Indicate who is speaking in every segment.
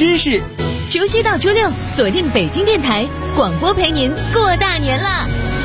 Speaker 1: 知识。
Speaker 2: 除夕到初六，锁定北京电台广播，陪您过大年啦！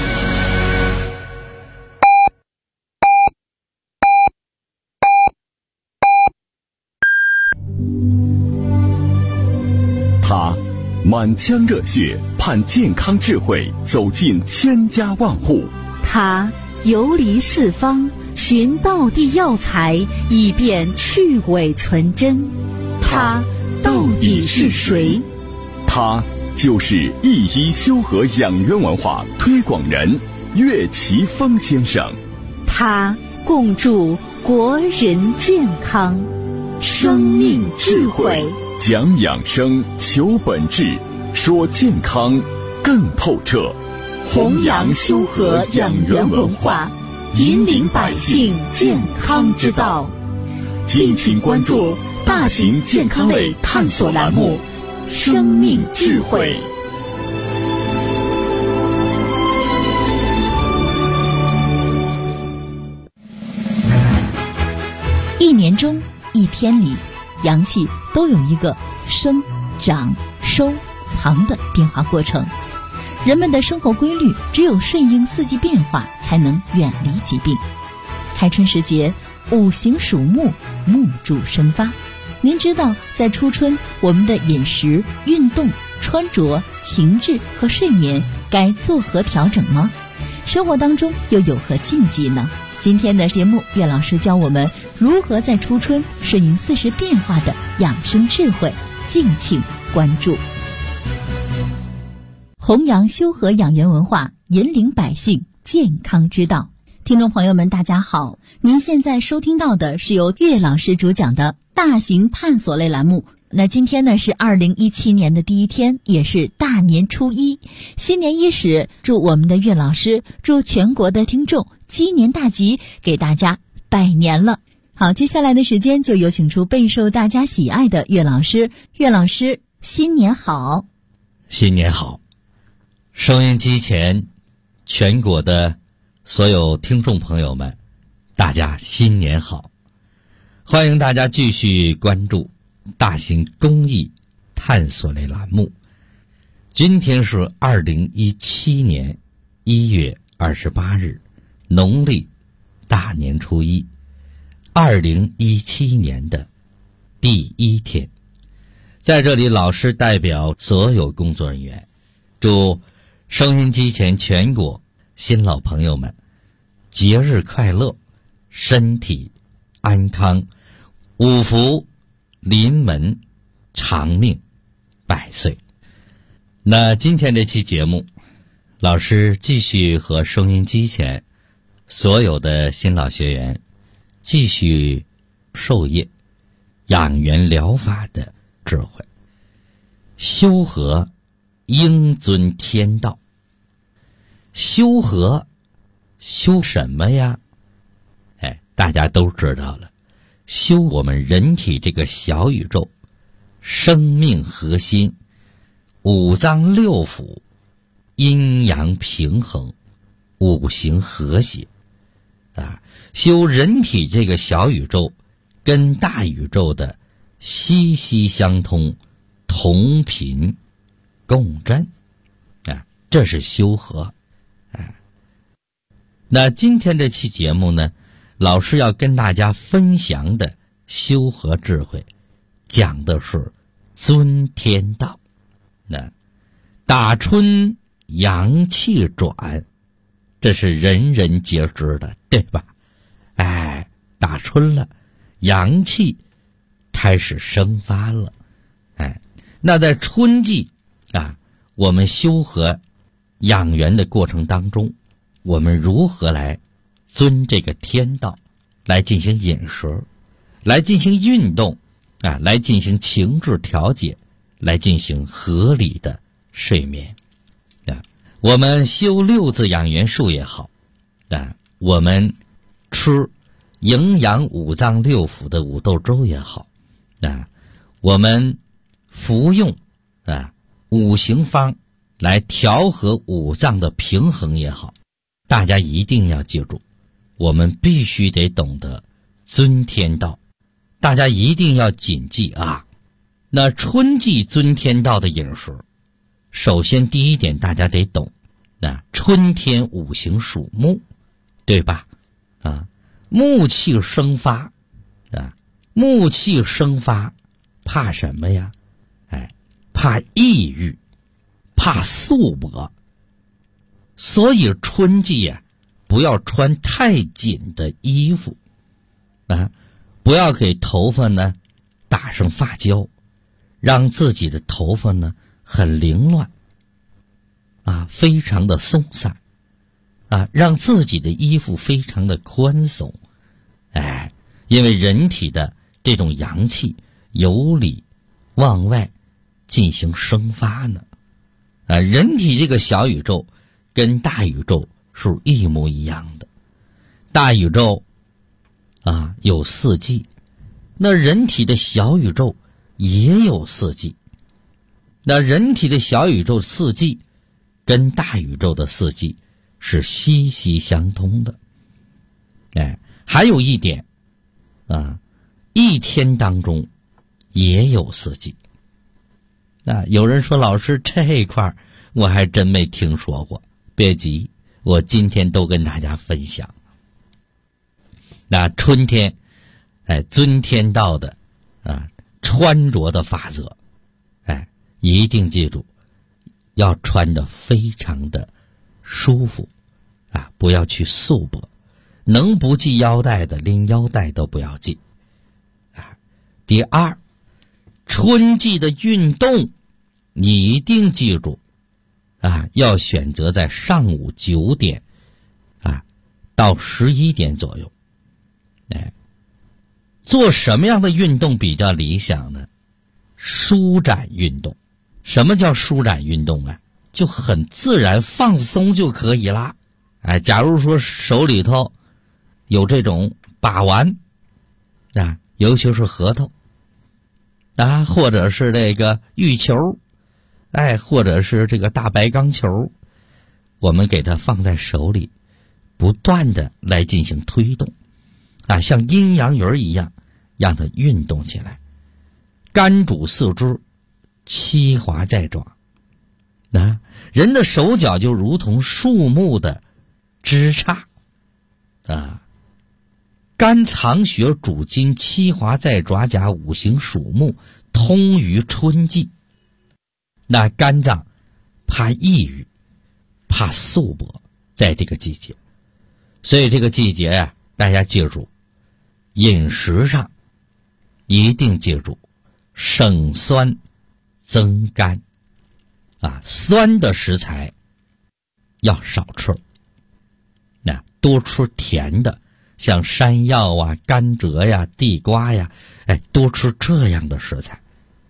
Speaker 3: 他满腔热血，盼健康智慧走进千家万户。
Speaker 4: 他游离四方，寻道地药材，以便去伪存真。他到底是谁？
Speaker 3: 他就是一一修和养元文化推广人岳奇峰先生。
Speaker 4: 他共筑国人健康，生命智慧，
Speaker 3: 讲养生，求本质，说健康更透彻。
Speaker 4: 弘扬修和养元文化，引领百姓健康之道。敬请关注大型健康类探索栏目《生命智慧》。
Speaker 2: 一年中，一天里，阳气都有一个生、长、收、藏的变化过程。人们的生活规律只有顺应四季变化，才能远离疾病。开春时节，五行属木，木主生发。您知道在初春我们的饮食、运动、穿着、情志和睡眠该作何调整吗？生活当中又有何禁忌呢？今天的节目，岳老师教我们如何在初春顺应四时变化的养生智慧，敬请关注。弘扬修和养元文化，引领百姓健康之道。听众朋友们大家好，您现在收听到的是由岳老师主讲的大型探索类栏目。那今天呢是2017年的第一天，也是大年初一，新年伊始，祝我们的岳老师，祝全国的听众鸡年大吉，给大家拜年了。好，接下来的时间就有请出备受大家喜爱的岳老师。岳老师，新年好！
Speaker 5: 新年好！收音机前全国的所有听众朋友们，大家新年好！欢迎大家继续关注大型公益探索类栏目。今天是2017年1月28日，农历大年初一，2017年的第一天。在这里，老师代表所有工作人员，祝收音机前全国新老朋友们节日快乐，身体安康，五福临门，长命百岁。那今天这期节目，老师继续和收音机前所有的新老学员继续授业养元疗法的智慧。修和应遵天道。修和修什么呀？大家都知道了，修我们人体这个小宇宙，生命核心，五脏六腑，阴阳平衡，五行和谐修人体这个小宇宙跟大宇宙的息息相通，同频共振这是修和那今天这期节目呢，老师要跟大家分享的修和智慧，讲的是遵天道。打春阳气转，这是人人皆知的，对吧？打春了，阳气开始生发了。那在春季我们修和养元的过程当中，我们如何来遵这个天道来进行饮食，来进行运动来进行情志调节，来进行合理的睡眠我们修六字养元术也好我们吃营养五脏六腑的五豆粥也好我们服用五行方来调和五脏的平衡也好，大家一定要记住，我们必须得懂得遵天道。大家一定要谨记那春季尊天道的饮食，首先第一点大家得懂，春天五行属木，对吧？木气生发，木气生发，怕什么呀？怕抑郁，怕素薄。所以春季不要穿太紧的衣服，不要给头发呢打上发胶，让自己的头发呢很凌乱，非常的松散，让自己的衣服非常的宽松，因为人体的这种阳气由里往外进行生发呢，人体这个小宇宙跟大宇宙是一模一样的，大宇宙有四季，那人体的小宇宙也有四季，那人体的小宇宙四季跟大宇宙的四季是息息相通的。还有一点一天当中也有四季。有人说老师这一块我还真没听说过，别急，我今天都跟大家分享。那春天尊天道的穿着的法则，一定记住要穿得非常的舒服，不要去素薄，能不系腰带的连腰带都不要系。第二，春季的运动你一定记住要选择在上午9点到11点左右。做什么样的运动比较理想呢？舒展运动。什么叫舒展运动就很自然放松就可以啦。假如说手里头有这种把玩尤其是核桃或者是这个玉球或者是这个大白钢球，我们给它放在手里，不断的来进行推动像阴阳鱼一样让它运动起来，肝主四肢，七华在爪。人的手脚就如同树木的枝杈肝藏血主筋，七华在爪甲，五行属木，通于春季。那肝脏怕抑郁，怕素薄，在这个季节，所以这个季节大家记住，饮食上一定记住省酸增甘酸的食材要少吃，多吃甜的，像山药甘蔗地瓜多吃这样的食材。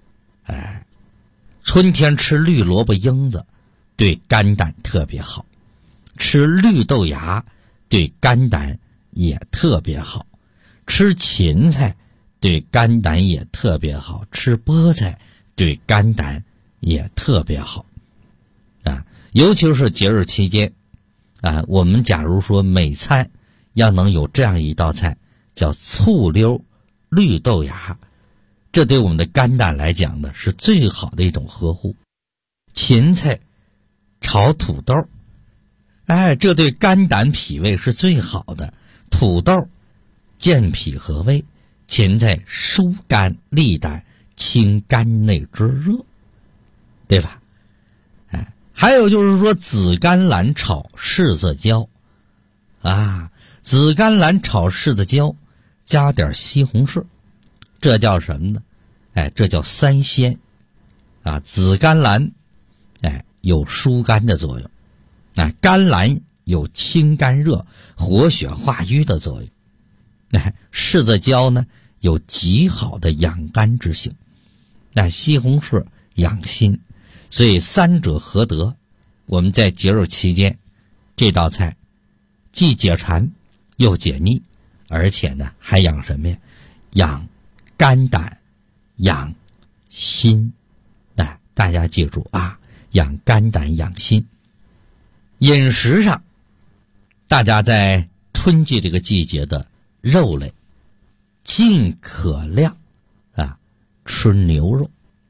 Speaker 5: 春天吃绿萝卜缨子对肝胆特别好，吃绿豆芽对肝胆也特别好，吃芹菜对肝胆也特别好，吃菠菜对肝胆也特别好尤其是节日期间我们假如说每餐要能有这样一道菜叫醋溜绿豆芽，这对我们的肝胆来讲呢是最好的一种呵护。芹菜炒土豆这对肝胆脾胃是最好的。土豆健脾和胃，芹菜疏肝利胆，清肝内之热，对吧？还有就是说紫甘蓝炒柿子椒紫甘蓝炒柿子椒加点西红柿，这叫什么呢？这叫三鲜紫甘蓝有疏肝的作用甘蓝有清肝热活血化瘀的作用柿子椒呢有极好的养肝之性西红柿养心，所以三者合得，我们在节日期间这道菜既解馋又解腻，而且呢还养什么呀？养肝胆养心大家记住养肝胆养心。饮食上大家在春季这个季节的肉类尽可量吃牛肉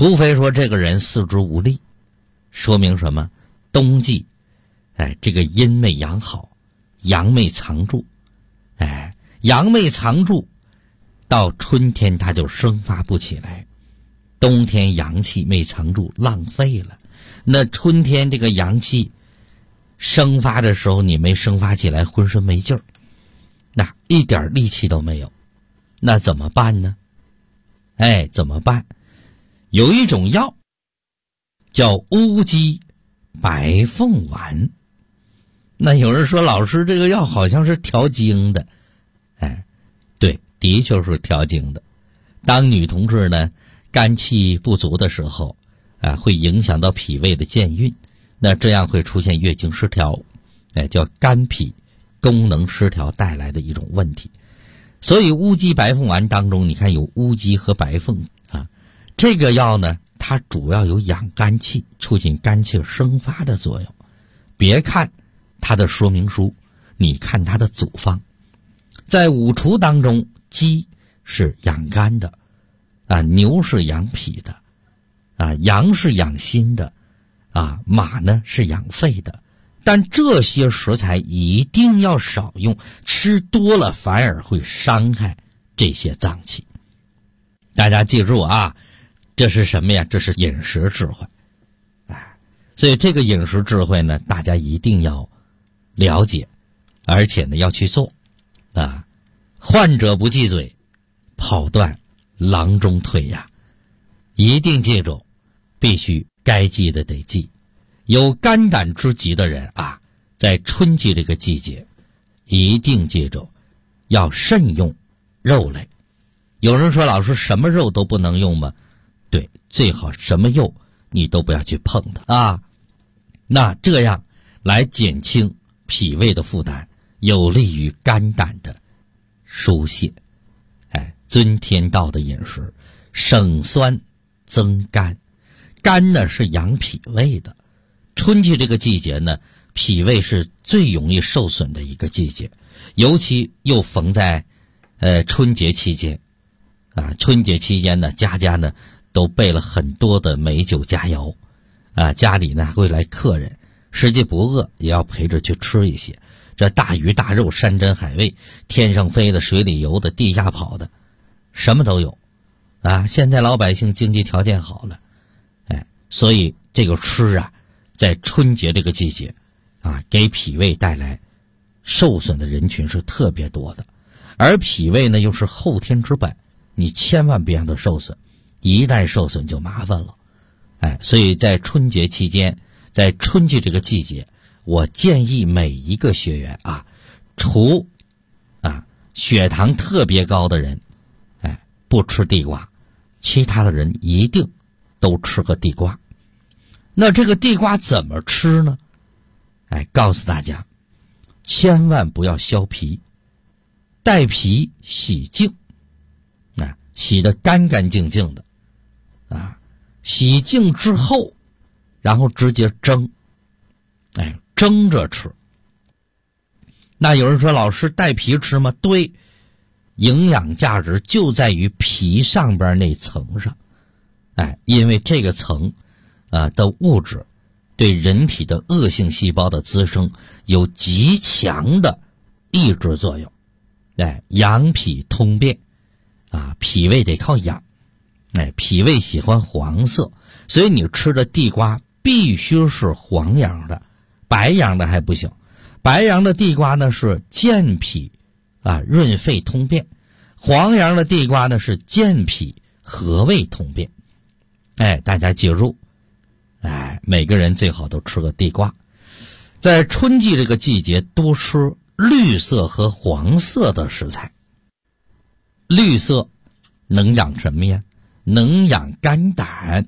Speaker 5: 除非说这个人四肢无力，说明什么？冬季，这个阴没养好，阳没藏住，阳没藏住，到春天它就生发不起来，冬天阳气没藏住，浪费了。那春天这个阳气生发的时候，你没生发起来，浑身没劲儿，那一点力气都没有，那怎么办呢？怎么办？有一种药叫乌鸡白凤丸。那有人说，老师，这个药好像是调经的。对，的确是调经的。当女同志呢肝气不足的时候，会影响到脾胃的健运，那这样会出现月经失调，叫肝脾功能失调带来的一种问题。所以乌鸡白凤丸当中，你看有乌鸡和白凤这个药呢，它主要有养肝气、促进肝气生发的作用。别看它的说明书，你看它的组方。在五畜当中，鸡是养肝的，牛是养脾的，羊是养心的，马呢是养肺的。但这些食材一定要少用，吃多了反而会伤害这些脏器。大家记住啊，这是什么呀？这是饮食智慧。所以这个饮食智慧呢，大家一定要了解，而且呢要去做。患者不忌嘴，跑断郎中腿呀。一定记住，必须该记的得记。有肝胆之疾的人在春季这个季节，一定记住要慎用肉类。有人说，老师，什么肉都不能用吗？对，最好什么肉你都不要去碰它那这样来减轻脾胃的负担，有利于肝胆的疏泄。遵天道的饮食，省酸增甘。肝呢是养脾胃的，春季这个季节呢，脾胃是最容易受损的一个季节，尤其又逢在春节期间春节期间呢，家家呢都备了很多的美酒佳肴家里呢会来客人，实际不饿也要陪着去吃一些。这大鱼大肉、山珍海味，天上飞的、水里游的、地下跑的，什么都有现在老百姓经济条件好了，所以这个吃在春节这个季节给脾胃带来受损的人群是特别多的。而脾胃呢又是后天之本，你千万别让它受损，一旦受损就麻烦了。所以在春节期间，在春季这个季节，我建议每一个学员除血糖特别高的人不吃地瓜，其他的人一定都吃个地瓜。那这个地瓜怎么吃呢？告诉大家，千万不要削皮，带皮洗净洗得干干净净的洗净之后，然后直接蒸蒸着吃。那有人说，老师，带皮吃吗？对，营养价值就在于皮上边那层上因为这个层的物质对人体的恶性细胞的滋生有极强的抑制作用养脾通便脾胃得靠养脾胃喜欢黄色，所以你吃的地瓜必须是黄瓤的，白瓤的还不行。白瓤的地瓜呢是健脾润肺通便，黄瓤的地瓜呢是健脾和胃通便。大家记住每个人最好都吃个地瓜。在春季这个季节，多吃绿色和黄色的食材。绿色能养什么呀？能养肝胆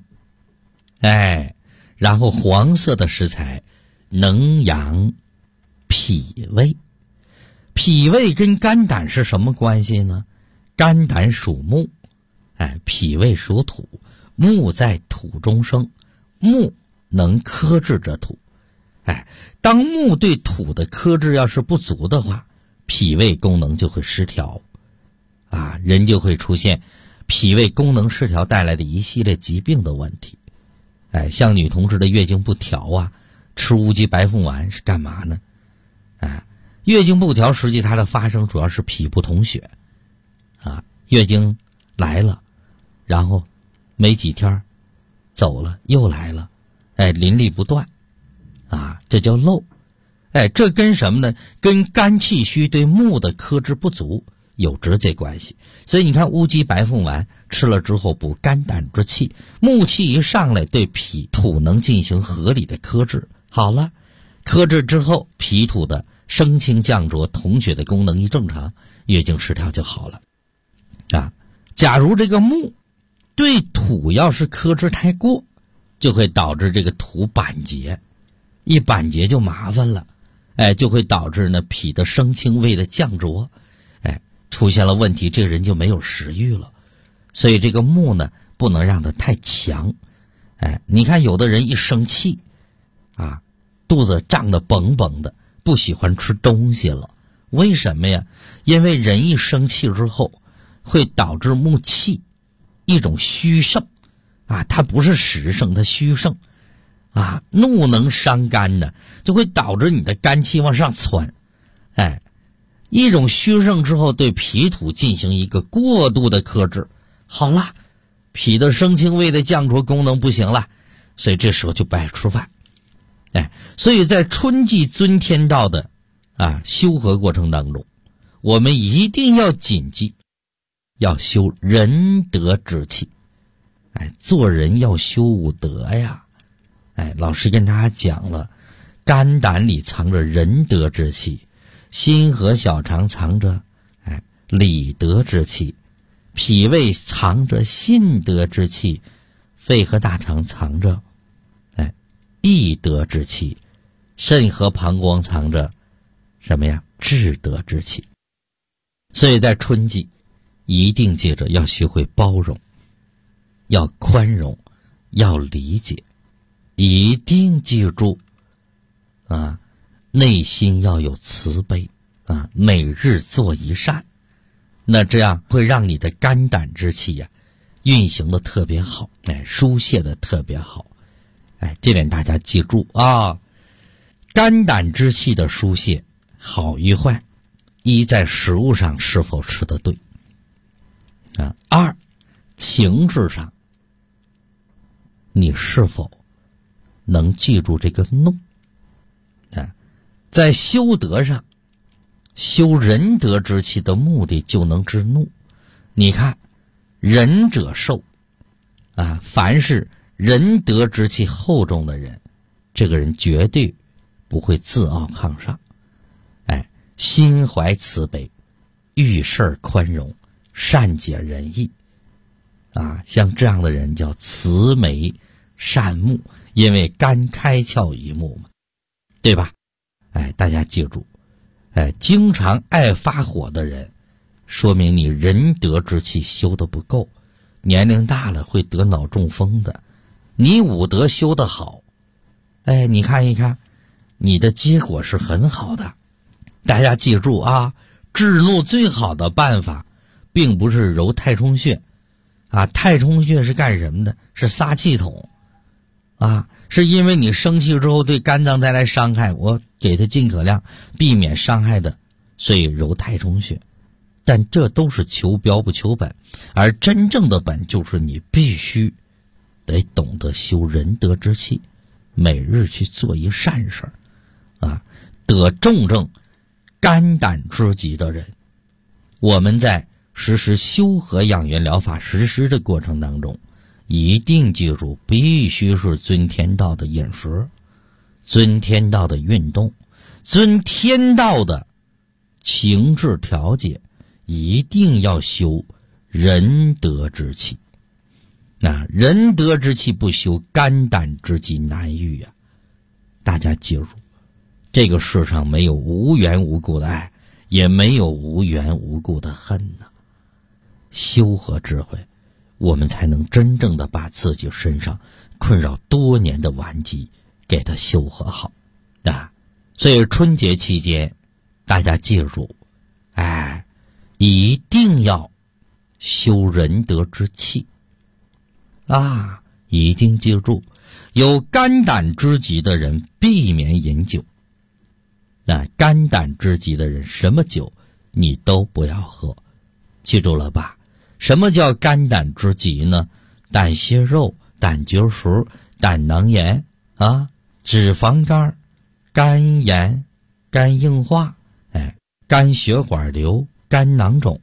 Speaker 5: 然后黄色的食材能养脾胃。脾胃跟肝胆是什么关系呢？肝胆属木脾胃属土，木在土中生，木能克制着土当木对土的克制要是不足的话，脾胃功能就会失调人就会出现脾胃功能失调带来的一系列疾病的问题。像女同志的月经不调啊，吃乌鸡白凤丸是干嘛呢？月经不调实际它的发生主要是脾不统血月经来了，然后没几天走了又来了，淋漓不断这叫漏。这跟什么呢？跟肝气虚对木的克制不足有直接关系。所以你看乌鸡白凤丸吃了之后补肝胆之气，木气一上来对脾土能进行合理的克制，好了，克制之后脾土的升清降浊统血的功能一正常，月经失调就好了假如这个木对土要是克制太过，就会导致这个土板结，一板结就麻烦了，就会导致呢脾的升清胃的降浊，出现了问题，这个人就没有食欲了。所以这个木呢不能让它太强。你看有的人一生气肚子胀得绷绷的，不喜欢吃东西了。为什么呀？因为人一生气之后会导致木气一种虚盛它不是实盛，它虚盛怒能伤肝呢，就会导致你的肝气往上窜。一种虚盛之后对脾土进行一个过度的克制，好了，脾的升清胃的降浊功能不行了，所以这时候就不爱吃饭。所以在春季尊天道的修和过程当中，我们一定要谨记要修仁德之气。做人要修五德呀。老师跟大家讲了，肝胆里藏着仁德之气，心和小肠藏着礼德之气，脾胃藏着信德之气，肺和大肠藏着义德之气，肾和膀胱藏着什么呀？智德之气。所以在春季一定记着要学会包容，要宽容，要理解，一定记住内心要有慈悲每日做一善，那这样会让你的肝胆之气运行的特别好，疏泄的特别好。这点大家记住肝胆之气的疏泄好与坏，一在食物上是否吃得对二情志上你是否能记住这个怒在修德上修仁德之气的目的就能治怒。你看仁者寿凡是仁德之气厚重的人，这个人绝对不会自傲抗上，心怀慈悲，遇事宽容，善解人意像这样的人叫慈眉善目，因为肝开窍于目嘛，对吧？大家记住经常爱发火的人，说明你仁德之气修得不够，年龄大了会得脑中风的。你五德修得好你看一看你的结果是很好的。大家记住治怒最好的办法并不是揉太冲穴太冲穴是干什么的？是撒气筒是因为你生气之后对肝脏带来伤害，我给它尽可量避免伤害的，所以揉太冲穴。但这都是求标不求本，而真正的本就是你必须得懂得修仁德之气，每日去做一善事得重症肝胆之疾的人，我们在实施修和养元疗法实施的过程当中，一定记住必须是遵天道的饮食，遵天道的运动，遵天道的情志调节，一定要修仁德之气。仁德之气不修，肝胆之疾难愈大家记住，这个世上没有无缘无故的爱，也没有无缘无故的恨修和智慧，我们才能真正的把自己身上困扰多年的顽疾给它修和好所以春节期间大家记住一定要修仁德之气啊！一定记住，有肝胆之疾的人避免饮酒。肝胆之疾的人什么酒你都不要喝，记住了吧？什么叫肝胆之疾呢？胆息肉、胆结石、胆囊炎啊，脂肪肝、肝炎、肝硬化，肝血管瘤、肝囊肿，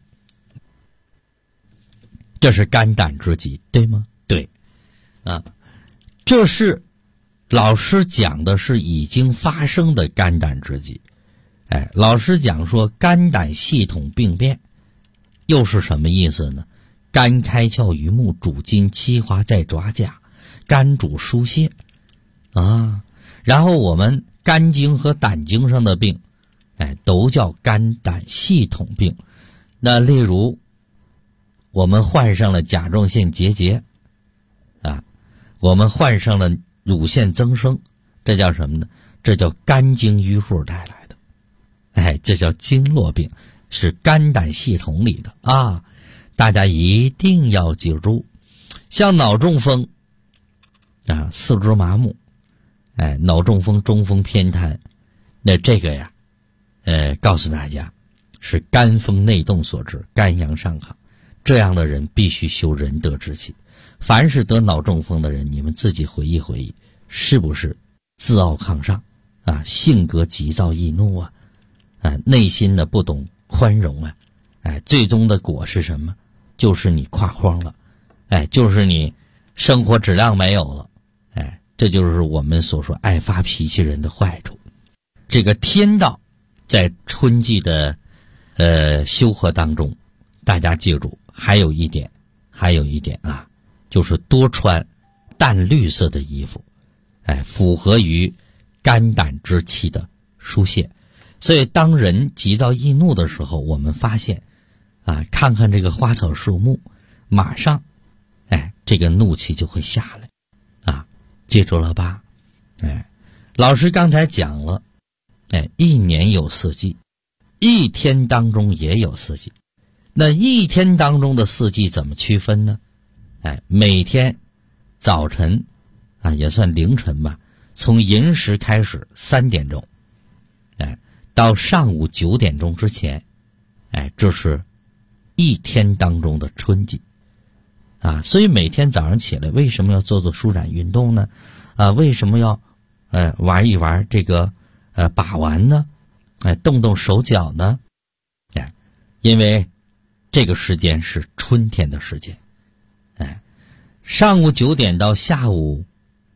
Speaker 5: 这是肝胆之疾，对吗？对啊，这是老师讲的是已经发生的肝胆之疾。老师讲说肝胆系统病变又是什么意思呢？肝开窍于目，主筋气滑在爪甲，肝主疏泄啊。然后我们肝经和胆经上的病都叫肝胆系统病。那例如我们患上了甲状腺结节啊，我们患上了乳腺增生，这叫什么呢？这叫肝经淤户带来的，这叫经络病，是肝胆系统里的啊。大家一定要记住，像脑中风啊，四肢麻木，脑中风、中风、偏瘫，那这个呀，告诉大家是肝风内动所致，肝阳上亢，这样的人必须修仁德之气。凡是得脑中风的人，你们自己回忆回忆，是不是自傲亢上啊，性格急躁易怒啊，内心呢不懂宽容啊，最终的果是什么？就是你垮荒了，就是你生活质量没有了，这就是我们所说爱发脾气人的坏处。这个天道在春季的修和当中，大家记住，还有一点啊，就是多穿淡绿色的衣服，符合于肝胆之气的疏泄。所以当人急躁易怒的时候，我们发现啊，看看这个花草树木，马上这个怒气就会下来啊，记住了吧？老师刚才讲了，一年有四季，一天当中也有四季。那一天当中的四季怎么区分呢？每天早晨啊，也算凌晨吧，从寅时开始3点钟，到上午9点钟之前，这是一天当中的春季啊。所以每天早上起来为什么要做舒展运动呢？为什么要玩一玩这个把玩呢？动动手脚呢？因为这个时间是春天的时间。上午9点到下午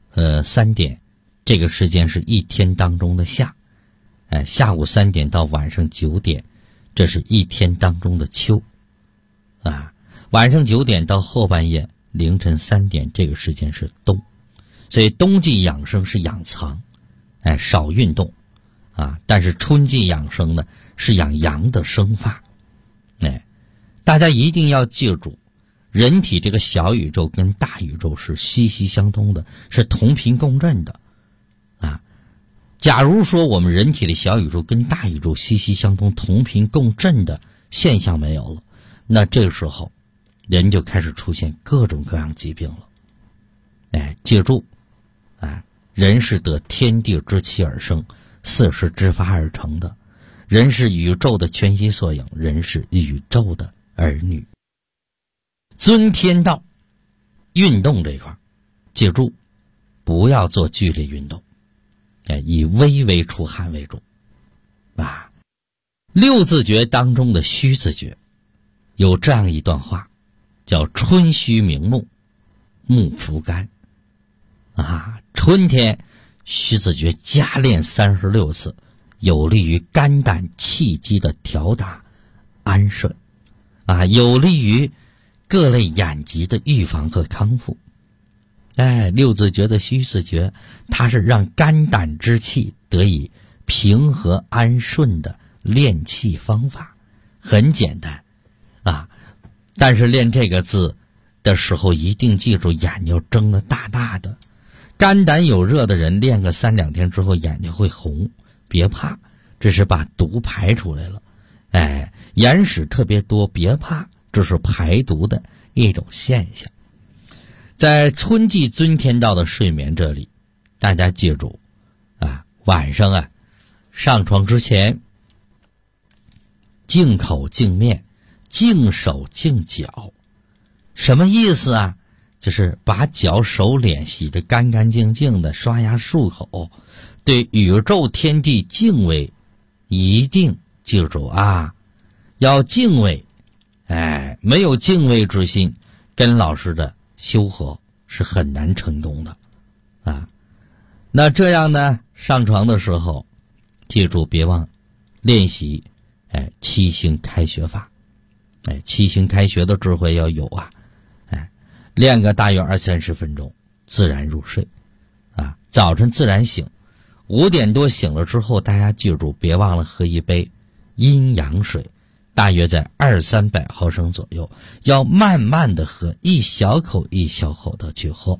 Speaker 5: 3点，这个时间是一天当中的夏。下午3点到晚上9点，这是一天当中的秋啊。晚上9点到后半夜凌晨3点，这个时间是冬。所以冬季养生是养藏，少运动啊。但是春季养生呢，是养阳的生发。大家一定要记住，人体这个小宇宙跟大宇宙是息息相通的，是同频共振的啊。假如说我们人体的小宇宙跟大宇宙息息相通、同频共振的现象没有了，那这个时候人就开始出现各种各样疾病了。记住，人是得天地之气而生，四时之发而成的，人是宇宙的全息缩影，人是宇宙的儿女。遵天道，运动这一块记住，不要做剧烈运动，以微微出汗为主啊。六字诀当中的虚字诀有这样一段话，叫春虚明目，目浮肝啊。春天虚字诀加练36次，有利于肝胆气机的调达安顺啊，有利于各类眼疾的预防和康复。六字诀的虚字诀，它是让肝胆之气得以平和安顺的练气方法，很简单啊。但是练这个字的时候，一定记住眼睛要睁得大大的。肝胆有热的人练个3-2天之后眼睛会红，别怕，这是把毒排出来了。眼屎特别多，别怕， 这是排毒的一种现象。在春季尊天道的睡眠这里，大家记住晚上上床之前净口净面净手净脚。什么意思啊？就是把脚手脸洗得干干净净的，刷牙漱口，对宇宙天地敬畏，一定记住要敬畏。没有敬畏之心，跟老师的修和是很难成功的那这样呢，上床的时候记住别忘练习七星开穴法。七星开穴的智慧要有练个大约20-30分钟，自然入睡早晨自然醒，5点多醒了之后，大家记住别忘了喝一杯阴阳水，大约在200-300毫升左右，要慢慢的喝，一小口一小口的去喝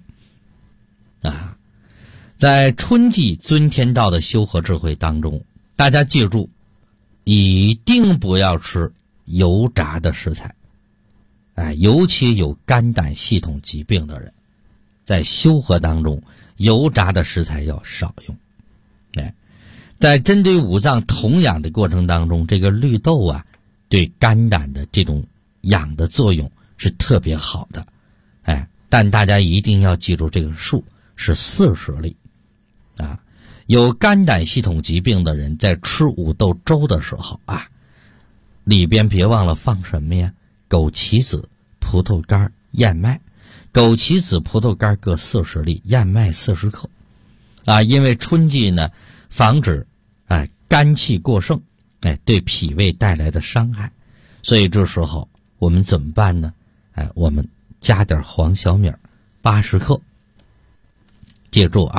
Speaker 5: 在春季尊天道的修和智慧当中，大家记住一定不要吃油炸的食材尤其有肝胆系统疾病的人，在修和当中油炸的食材要少用在针对五脏同养的过程当中，这个绿豆对肝胆的这种养的作用是特别好的但大家一定要记住这个数是40粒有肝胆系统疾病的人在吃五豆粥的时候里边别忘了放什么呀？枸杞子、葡萄干、燕麦。枸杞子、葡萄干各40粒，燕麦40克因为春季呢，防止肝气过盛对脾胃带来的伤害，所以这时候我们怎么办呢？我们加点黄小米80克，记住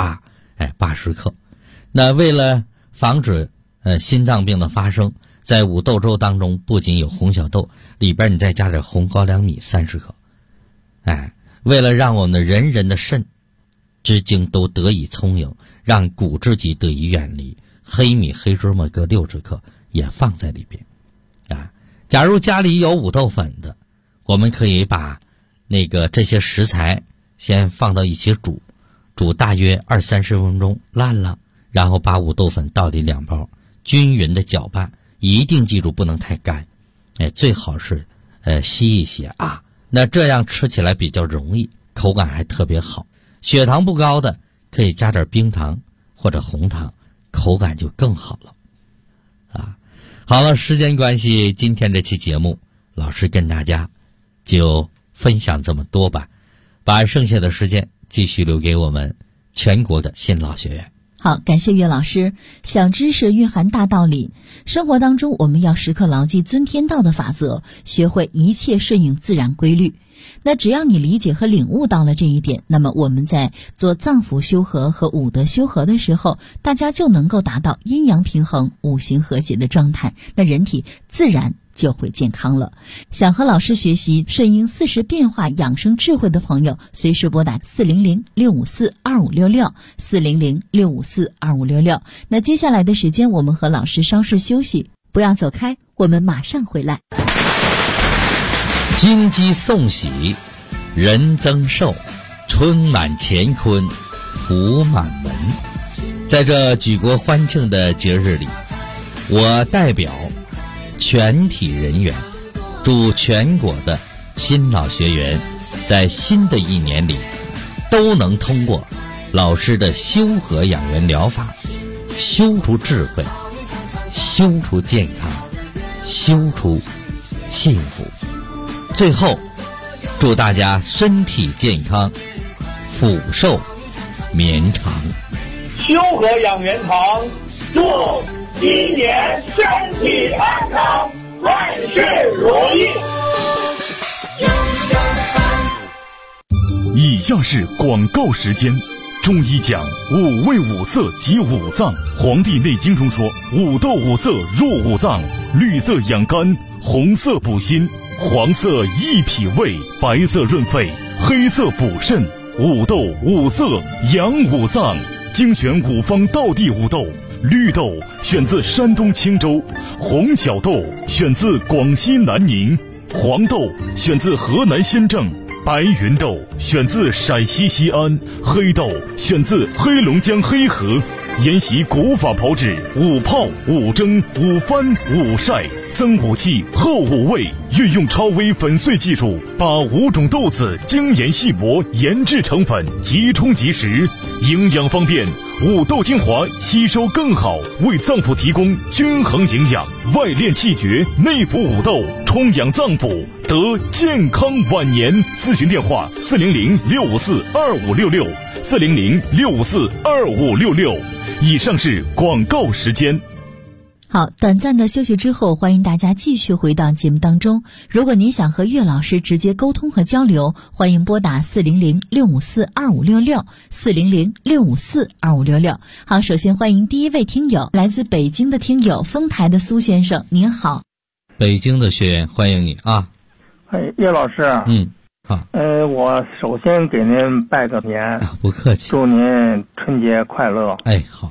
Speaker 5: 80克。那为了防止心脏病的发生，在五豆粥当中不仅有红小豆，里边你再加点红高粱米30克为了让我们人人的肾之精都得以充盈，让骨质疾得以远离，黑米黑芝麻各60克也放在里边假如家里有五豆粉的，我们可以把这些食材先放到一起煮大约20-30分钟烂了，然后把五豆粉倒进2包，均匀的搅拌，一定记住不能太干最好是稀一些那这样吃起来比较容易，口感还特别好。血糖不高的可以加点冰糖或者红糖，口感就更好了好了，时间关系，今天这期节目老师跟大家就分享这么多吧，把剩下的时间继续留给我们全国的新老学员。
Speaker 2: 好，感谢岳老师。小知识蕴含大道理，生活当中我们要时刻牢记尊天道的法则，学会一切顺应自然规律。那只要你理解和领悟到了这一点，那么我们在做脏腑修和和五德修和的时候，大家就能够达到阴阳平衡、五行和谐的状态，那人体自然就会健康了。想和老师学习顺应40变化养生智慧的朋友，随时拨打400-654-2566 400-654-2566。那接下来的时间我们和老师稍事休息，不要走开，我们马上回来。
Speaker 5: 金鸡送喜，人增寿，春满乾坤，福满门。在这举国欢庆的节日里，我代表全体人员祝全国的新老学员在新的一年里都能通过老师的修和养元疗法修出智慧，修出健康，修出幸福。最后祝大家身体健康，福寿绵长。
Speaker 1: 修和养元堂祝今年身体安康，万事如意。
Speaker 3: 以下是广告时间。中医讲五味五色及五脏，《黄帝内经》中说五豆五色入五脏，绿色养肝，红色补心，黄色益脾胃，白色润肺，黑色补肾。五豆五色养五脏，精选五方道地五豆。绿豆选自山东青州，红小豆选自广西南宁， 黄豆选自河南新郑，白云豆选自陕西西安，黑豆选自黑龙江黑河。沿袭古法炮制，5泡、5蒸、5翻、5晒，增5气，后5味，运用超微粉碎技术，把5种豆子精研细磨，研制成粉，即冲即食，营养方便。5豆精华吸收更好，为脏腑提供均衡营养，外练气绝，内服5豆，充养脏腑，得健康晚年。咨询电话400-654-2566，400-654-2566。以上是广告时间。
Speaker 2: 好，短暂的休息之后，欢迎大家继续回到节目当中。如果您想和岳老师直接沟通和交流，欢迎拨打400-654-2566，400-654-2566。好，首先欢迎第一位听友，来自北京的听友丰台的苏先生，您好。
Speaker 5: 北京的学员，欢迎你啊。
Speaker 6: 岳老师。
Speaker 5: 好。
Speaker 6: 我首先给您拜个年，
Speaker 5: 不客气。
Speaker 6: 祝您春节快乐。
Speaker 5: 哎，好。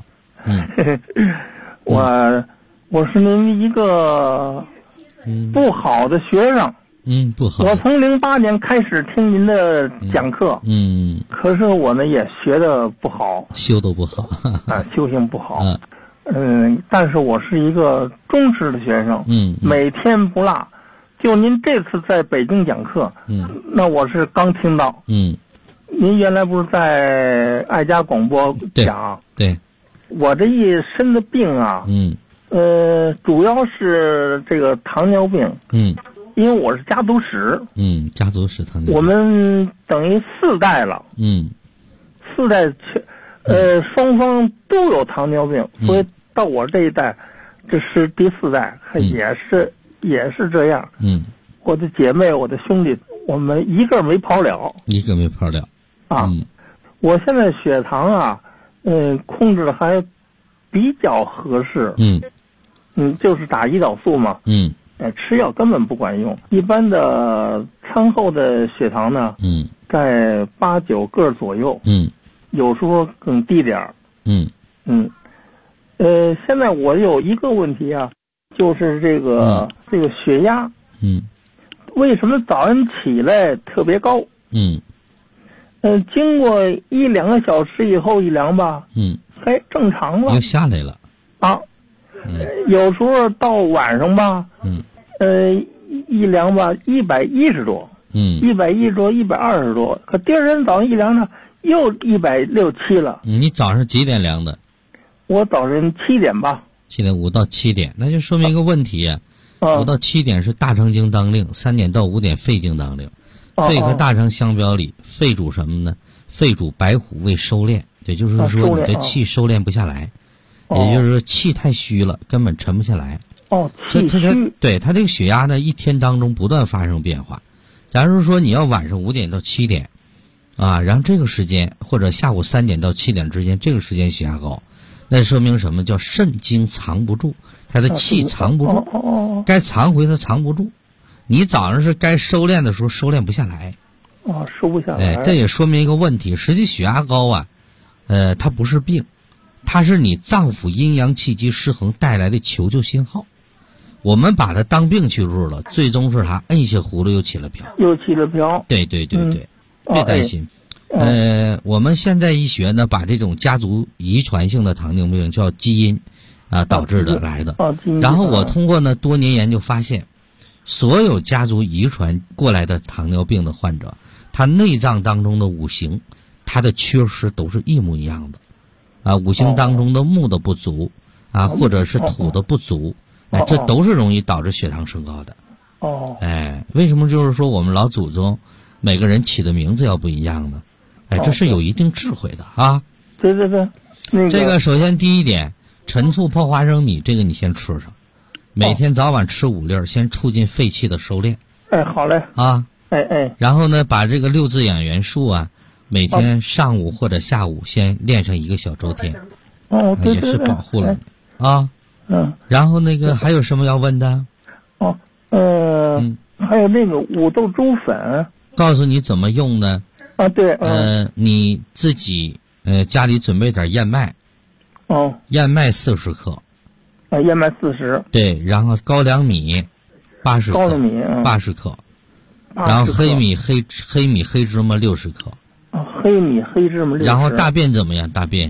Speaker 6: 我是您一个不好的学生。
Speaker 5: 不好。
Speaker 6: 我从08年开始听您的讲课。可是我呢也学的不好，
Speaker 5: 修都不好。
Speaker 6: 修行不好。但是我是一个忠实的学生。每天不落。就您这次在北京讲课，那我是刚听到。您原来不是在爱家广播讲？
Speaker 5: 对。
Speaker 6: 我这一身的病啊，主要是这个糖尿病。因为我是家族史。
Speaker 5: 家族史糖尿病。
Speaker 6: 我们等于4代了。4代，双方都有糖尿病，所以到我这一代，这是第4代，也是这样。我的姐妹，我的兄弟，我们一个没跑了。我现在血糖啊，控制的还比较合适。就是打胰岛素嘛。吃药根本不管用。一般的餐后的血糖呢，在8、9个左右。有时候更低点儿。现在我有一个问题啊。就是这个血压，为什么早上起来特别高？经过1、2个小时以后一量吧，正常了，
Speaker 5: 又下来了
Speaker 6: 啊。有时候到晚上吧，一量吧110多，110多，120多，可第二天早上一量呢，又160、170了。
Speaker 5: 你早上几点量的？
Speaker 6: 我早晨7点吧。
Speaker 5: 7点5到7点，那就说明一个问题啊。5到7点是大肠经当令，3点到5点肺经当令。肺和大肠相表里，肺主什么呢？肺主白虎为收敛，也就是说你的气收敛不下来，也就是说气太虚了，根本沉不下来。
Speaker 6: 气虚。
Speaker 5: 对，它这个血压呢，一天当中不断发生变化。假如说你要晚上5点到7点，然后这个时间或者下午3点到7点之间，这个时间血压高。那说明什么？叫肾精藏不住，它的气藏不住，该藏回它藏不住。你早上是该收敛的时候收敛不下来，
Speaker 6: 收不下来。
Speaker 5: 这也说明一个问题，实际血压高啊，它不是病，它是你脏腑阴阳气机失衡带来的求救信号。我们把它当病去入了，最终是啥？摁下葫芦又起了瓢。对，别担心。我们现在医学呢，把这种家族遗传性的糖尿病叫基因导致的来的。然后我通过呢多年研究发现，所有家族遗传过来的糖尿病的患者，他内脏当中的5行，他的缺失都是一模一样的。5行当中的木的不足或者是土的不足，这都是容易导致血糖升高的。为什么就是说我们老祖宗每个人起的名字要不一样呢？这是有一定智慧的啊。
Speaker 6: 对。
Speaker 5: 这个首先第一点，陈醋泡花生米，这个你先吃上，每天早晚吃5粒，先促进肺气的收敛。
Speaker 6: 好嘞。
Speaker 5: 然后呢，把这个6字养元术每天上午或者下午先练上1个小周天。
Speaker 6: 对，
Speaker 5: 也是保护了你然后那个还有什么要问的？
Speaker 6: 还有那个5豆粥粉，
Speaker 5: 告诉你怎么用呢？
Speaker 6: 对。
Speaker 5: 你自己家里准备点燕麦。燕麦40克。
Speaker 6: 燕麦40。
Speaker 5: 对，然后高粱米 80克，
Speaker 6: 高粱米
Speaker 5: 80克，然后黑米黑芝麻60克。
Speaker 6: 黑米黑芝麻60克。
Speaker 5: 然后大便怎么样？大便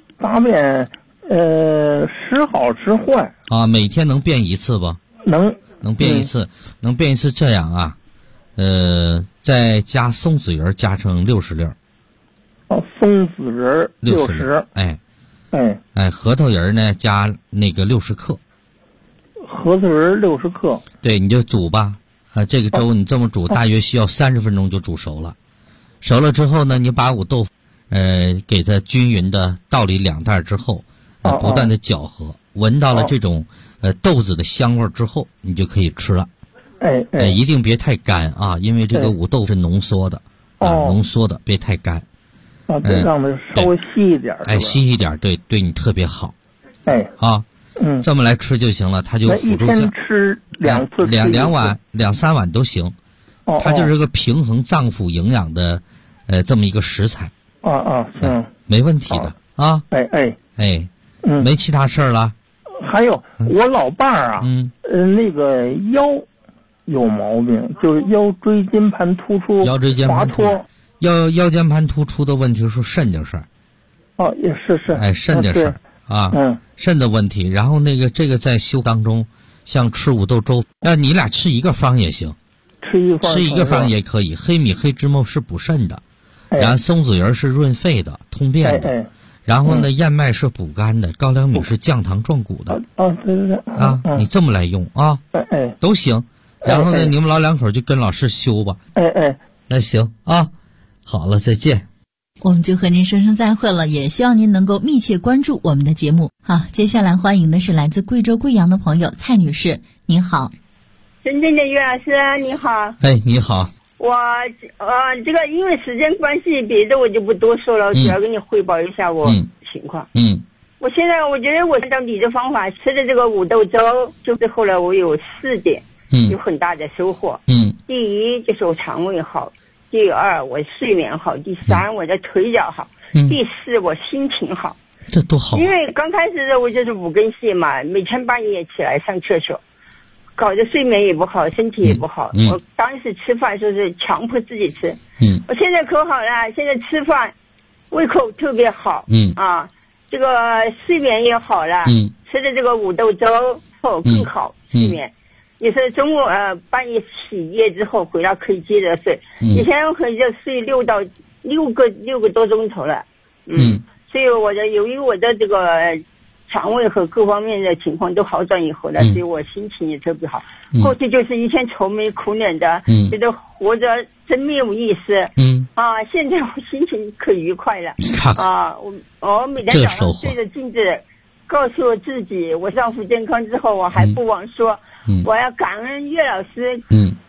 Speaker 6: 时好时坏
Speaker 5: 啊，每天能便一次不？能便一次，能便一次。这样啊，再加松子仁加成60粒。
Speaker 6: 松子仁60。
Speaker 5: 核桃仁呢加那个60克。
Speaker 6: 核桃仁60克。
Speaker 5: 对，你就煮吧。这个粥你这么煮，大约需要30分钟就煮熟了。熟了之后呢，你把五豆腐，给它均匀的倒里2袋之后，不断的搅和，闻到了这种豆子的香味之后，你就可以吃了。一定别太干啊，因为这个五豆是浓缩的，浓缩的，别太干。
Speaker 6: 得让它稍微稀一点。
Speaker 5: 稀一点，对你特别好。这么来吃就行了，它就辅助。
Speaker 6: 一天吃2次
Speaker 5: ，2碗、2、3碗都行。它就是个平衡脏腑营养的，这么一个食材。
Speaker 6: 行，
Speaker 5: 没问题的啊。没其他事儿了。
Speaker 6: 还有我老伴儿啊，那个腰有毛病，就是腰椎间盘突出，滑脱。腰间盘突出的问题是肾的事儿。也是。
Speaker 5: 肾的事儿啊。肾的问题。然后这个在修当中，像吃五豆粥，你俩吃一个方也行。吃一个方也可以。黑米黑芝麻是补肾的，然后松子仁是润肺的、通便的。然后呢，燕麦是补肝的，高粱米是降糖壮骨的。
Speaker 6: 对。
Speaker 5: 你这么来用啊？都行。然后呢，你们老两口就跟老师修吧。那行啊，好了，再见。
Speaker 2: 我们就和您说声再会了，也希望您能够密切关注我们的节目。好，接下来欢迎的是来自贵州贵阳的朋友蔡女士，您好。
Speaker 7: 深圳的岳老师你好。
Speaker 5: 你好。
Speaker 7: 我这个因为时间关系，别的我就不多说了，主要跟你汇报一下我情况。我现在我觉得我按照你的方法吃的这个五豆粥，就是后来我有4点，有很大的收获。第一就是我肠胃好，第2我睡眠好，第3我的腿脚好，第4我心情好。
Speaker 5: 这多好！
Speaker 7: 因为刚开始的我就是5根线嘛，每天半夜起来上厕所，搞得睡眠也不好，身体也不好。我当时吃饭就是强迫自己吃。我现在可好了，现在吃饭胃口特别好。这个睡眠也好了。吃的这个五豆粥后更好，睡眠。也是中午半夜起夜之后回来可以接着睡。以前我可以就睡6个多钟头了。所以由于我的这个肠胃和各方面的情况都好转以后呢，所以我心情也特别好。过去就是一天愁眉苦脸的，觉得活着真没有意思。现在我心情可愉快了。我每天早上对着镜子告诉我自己，我丈夫健康之后，我还不忘说，我要感恩岳老师。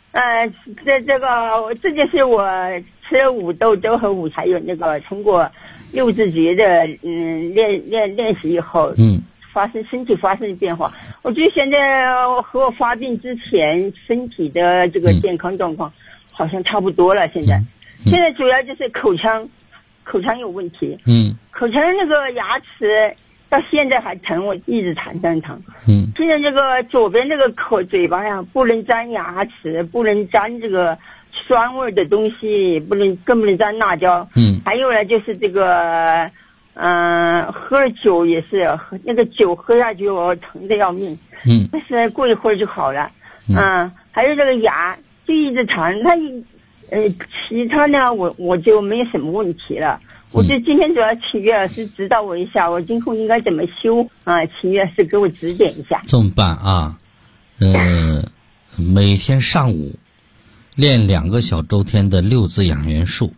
Speaker 7: 这就是我吃了五豆粥和还有那个通过6字诀的练习以后，身体发生变化。我觉得现在和我发病之前身体的这个健康状况好像差不多了。现在主要就是口腔有问题。口腔那个牙齿到现在还疼，我一直弹。现在这个左边那个嘴巴呀，不能沾牙齿，不能沾这个酸味的东西，更不能沾辣椒。还有呢，就是这个喝了酒也是，那个酒喝下去我疼得要命。但是过一会儿就好了。还有这个牙就一直弹，其他呢我就没什么问题了。我就今天主要请岳老师指导我一下，我今后应该怎么修啊？请岳老师给我指点一下。
Speaker 5: 这么办啊？每天上午练2个小周天的6字养元术，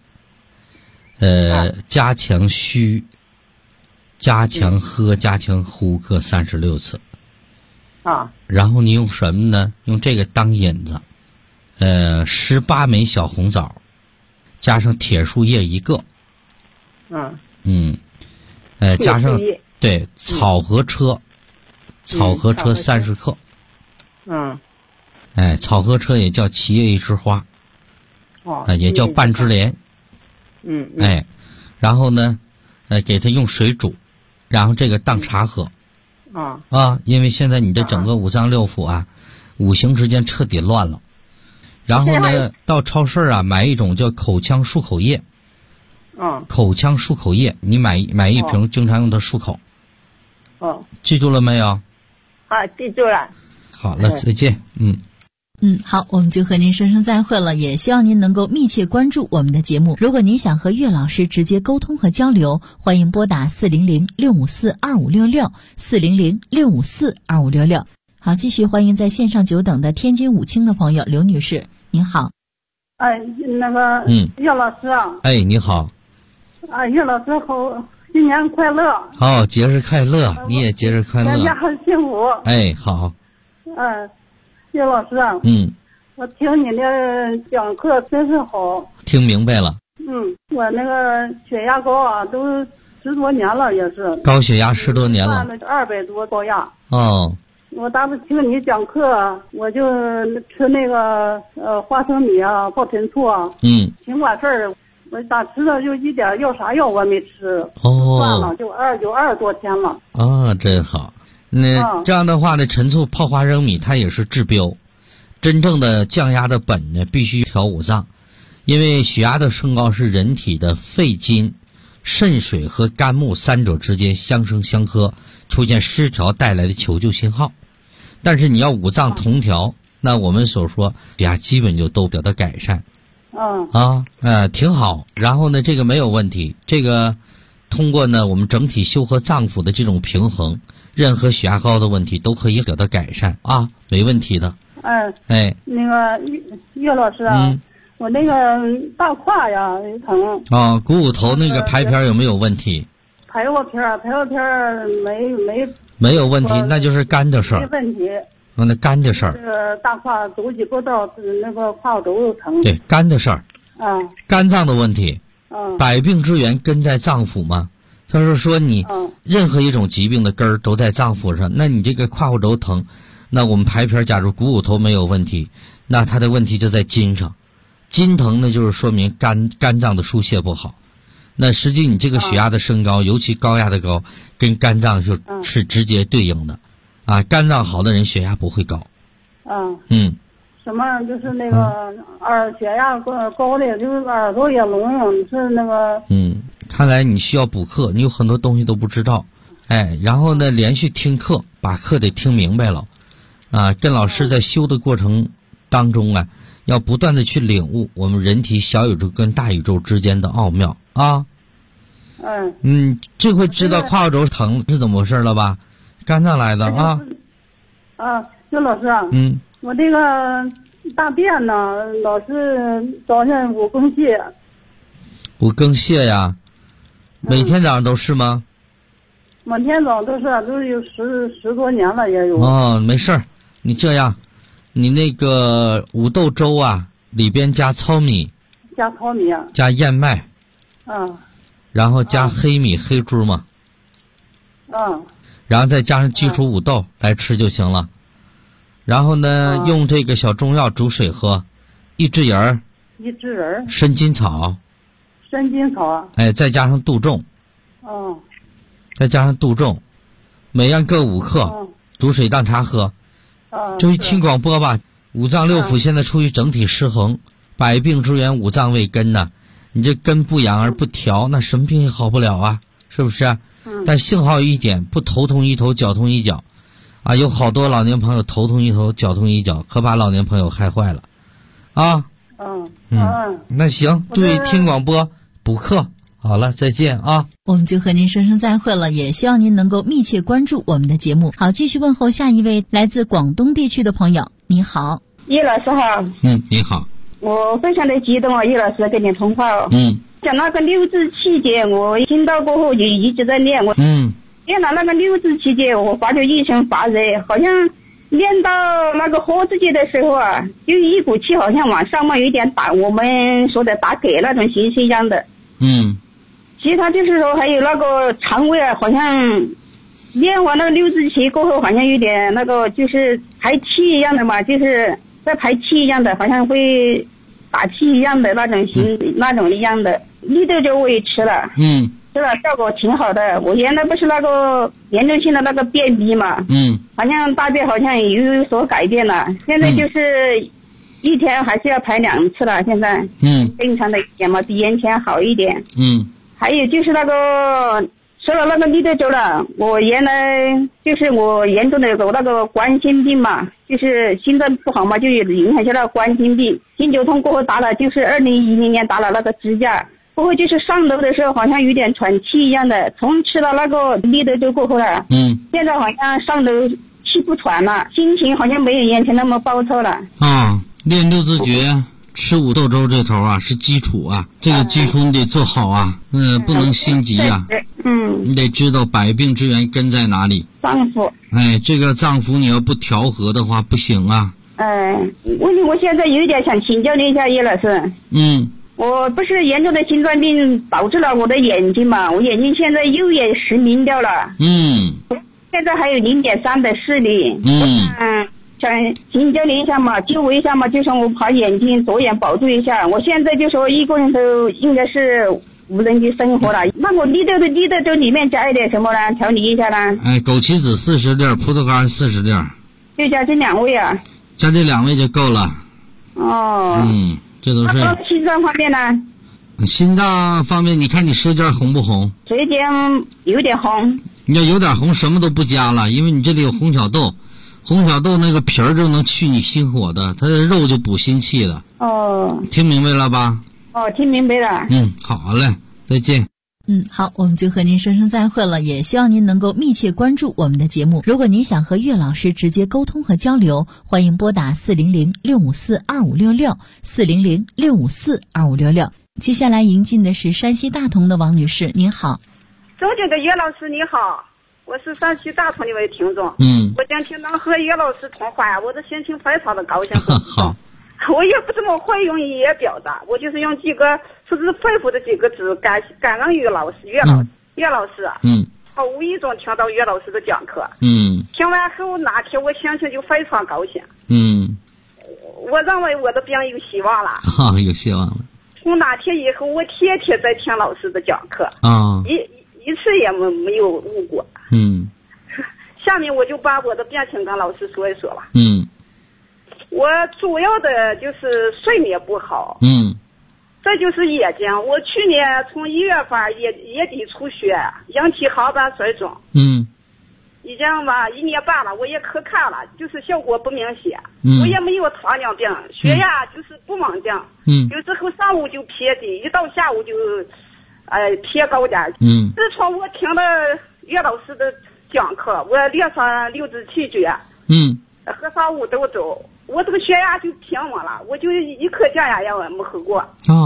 Speaker 5: 加强虚，加强喝，加强呼，各36次。然后你用什么呢？用这个当引子，18枚小红枣，加上铁树叶1个。加上对草禾车30克。草禾车也叫七叶一枝花，也叫半枝莲。然后呢，给它用水煮，然后这个当茶喝。因为现在你的整个五脏六腑五行之间彻底乱了。然后呢，到超市啊买一种叫口腔漱口液。口腔漱口液，你买一瓶，经常用它漱口。记住了没有？
Speaker 7: 记住了。
Speaker 5: 好了，再见。
Speaker 2: 好，我们就和您说声再会了，也希望您能够密切关注我们的节目。如果您想和岳老师直接沟通和交流，欢迎拨打400-654-2566，400-654-2566。好，继续欢迎在线上久等的天津武清的朋友刘女士，您好。
Speaker 8: 岳老师啊。
Speaker 5: 你好。
Speaker 8: 岳老师好，新年快乐。
Speaker 5: 好，节日快乐，你也节日快乐。
Speaker 8: 大家很幸福。
Speaker 5: 好。
Speaker 8: 岳老师啊。我听你的讲课真是好。
Speaker 5: 听明白了。
Speaker 8: 我那个血压高啊，都10多年了，也是。
Speaker 5: 高血压10多年了。
Speaker 8: 200多高压。
Speaker 5: 我
Speaker 8: 当时听你讲课，我就吃那个花生米啊，泡陈醋啊。挺管事儿。我咋吃的就一点要啥药我没吃。算了，就20多天了。
Speaker 5: 真好。那这样的话呢，陈醋泡花生米它也是治标。真正的降压的本呢，必须调五脏，因为血压的升高是人体的肺金、肾水和肝木三者之间相生相克，出现失调带来的求救信号。但是你要五脏同调，那我们所说血压基本就都得到改善。挺好。然后呢，这个没有问题。这个通过呢，我们整体修和脏腑的这种平衡，任何血压高的问题都可以得到改善没问题的。
Speaker 8: 那个岳老师啊，我那个大胯呀疼。
Speaker 5: 股骨头那个排片有没有问题？
Speaker 8: 排过片
Speaker 5: 没有问题，那就是肝的事儿。
Speaker 8: 没问题。
Speaker 5: 那肝的事儿。
Speaker 8: 这个大胯走几步道，那个胯骨轴疼。
Speaker 5: 对，肝的事儿。肝脏的问题。百病之源根在脏腑嘛。他是说你任何一种疾病的根儿都在脏腑上，那你这个胯骨轴疼，那我们排片假如股骨头没有问题，那它的问题就在筋上。筋疼呢，就是说明肝脏的疏泄不好。那实际你这个血压的升高，尤其高压的高，跟肝脏就是直接对应的。肝脏好的人血压不会高。
Speaker 8: 什么就是那个血压高的，就是耳朵也聋，是那个。
Speaker 5: 看来你需要补课，你有很多东西都不知道。然后呢，连续听课，把课得听明白了。跟老师在修的过程当中要不断的去领悟我们人体小宇宙跟大宇宙之间的奥妙这回知道胯骨轴疼是怎么回事了吧？肝脏来的
Speaker 8: 岳老师我这个大便呢，老是早上5更泻。
Speaker 5: 5更泻呀？每天早上都是吗？
Speaker 8: 每天早上都有10多年了也有。
Speaker 5: 没事儿，你这样，你那个五豆粥里边加糙米，加燕麦，然后加黑米、黑珠嘛，然后再加上基础五豆来吃就行了。然后呢，用这个小中药煮水喝，益智仁、参金草，再加上杜仲，每样各5克，煮水当茶喝。注意听广播吧，五脏六腑现在处于整体失衡，百病之源五脏为根呢。你这根不养而不调，那什么病也好不了是不是？但幸好有一点，不头痛一头，脚痛一脚。有好多老年朋友头痛一头，脚痛一脚，可把老年朋友害坏了。那行，注意听广播，补课。好了，再见
Speaker 2: 我们就和您说声再会了，也希望您能够密切关注我们的节目。好，继续问候下一位来自广东地区的朋友。你好。
Speaker 7: 叶老师好。
Speaker 5: 你好。
Speaker 7: 我非常的激动叶老师跟你通话讲那个六字气节，我听到过后就一直在练练了那个六字气节，我发觉一身发热，好像练到那个喝自己的时候就一股气好像往上面有点打，我们说的打嗝那种形式一样的。其他就是说还有那个肠胃好像练完那个六字气过后，好像有点那个就是排气一样的嘛，就是在排气一样的，好像会打气一样的那种那种一样的。绿豆粥我也吃了。 吃了效果挺好的。我原来不是那个严重性的那个便秘嘛，好像大便好像有所改变了，现在就是一天还是要排2次了，现在正常的一点嘛，比以前好一点。还有就是那个说了那个利德州了，我原来就是我严重的有那个冠心病嘛，就是心脏不好嘛，就影响下那个冠心病。心绞痛过后打了，就是2010年打了那个支架，过后就是上楼的时候好像有点喘气一样的。从吃了那个利德州过后了，现在好像上楼气不喘了，心情好像没有以前那么暴躁了。
Speaker 9: 练六字诀。吃五豆粥这头啊是基础啊，这个基础你得做好啊，不能心急啊，你得知道百病之源根在哪里。
Speaker 7: 脏腑，
Speaker 9: 这个脏腑你要不调和的话不行啊。
Speaker 7: 问题我现在有一点想请教您一下叶老师。我不是严重的心脏病导致了我的眼睛嘛，我眼睛现在右眼失明掉了。现在还有0.3的视力。想请教您一下嘛，救我一下嘛，就说我把眼睛左眼保住一下。我现在就说一个人都应该是无人机生活了，那我利德粥里面加一点什么呢？调理一下呢？
Speaker 9: 枸杞子40粒，葡萄干40粒，
Speaker 7: 就加这2味啊？
Speaker 9: 加这2味就够了。这都是。
Speaker 7: 那心脏方面呢？
Speaker 9: 心脏方面，你看你舌尖红不红？
Speaker 7: 舌尖有点红。
Speaker 9: 你要有点红，什么都不加了，因为你这里有红小豆。红小豆那个皮儿就能去你心火的，它的肉就补心气的。听明白了吧？
Speaker 7: 听明白了。
Speaker 9: 好嘞，再见。
Speaker 2: 好，我们就和您说声再会了，也希望您能够密切关注我们的节目。如果您想和岳老师直接沟通和交流，欢迎拨打400-654-2566，400-654-2566。接下来迎进的是山西大同的王女士，您好。
Speaker 10: 尊敬的岳老师你好，我是山西大同的一位听众。我今天能和岳老师通话，我的心情非常的高兴。
Speaker 9: 好，
Speaker 10: 我也不怎么会用语言表达，我就是用几个出自肺腑的几个字，感恩岳老师。岳老师，我无意中听到岳老师的讲课，听完后那天我心情就非常高兴。我认为我的病有希望了。
Speaker 9: 有希望了。
Speaker 10: 从那天以后，我天天在听老师的讲课，一次也没有误过。下面我就把我的病情跟老师说一说吧。我主要的就是睡眠不好。这就是眼睛。我去年从1月份眼底出血，引起黄斑水肿。已经吧1年半了，我也可看了，就是效果不明显。我也没有糖尿病，血压就是不稳定。有时候上午就偏低，一到下午就偏高点。自从我听了岳老师的讲课，我练上6字气诀，喝上五豆粥，我这个血压就平稳了，我就一颗降压药也没喝过。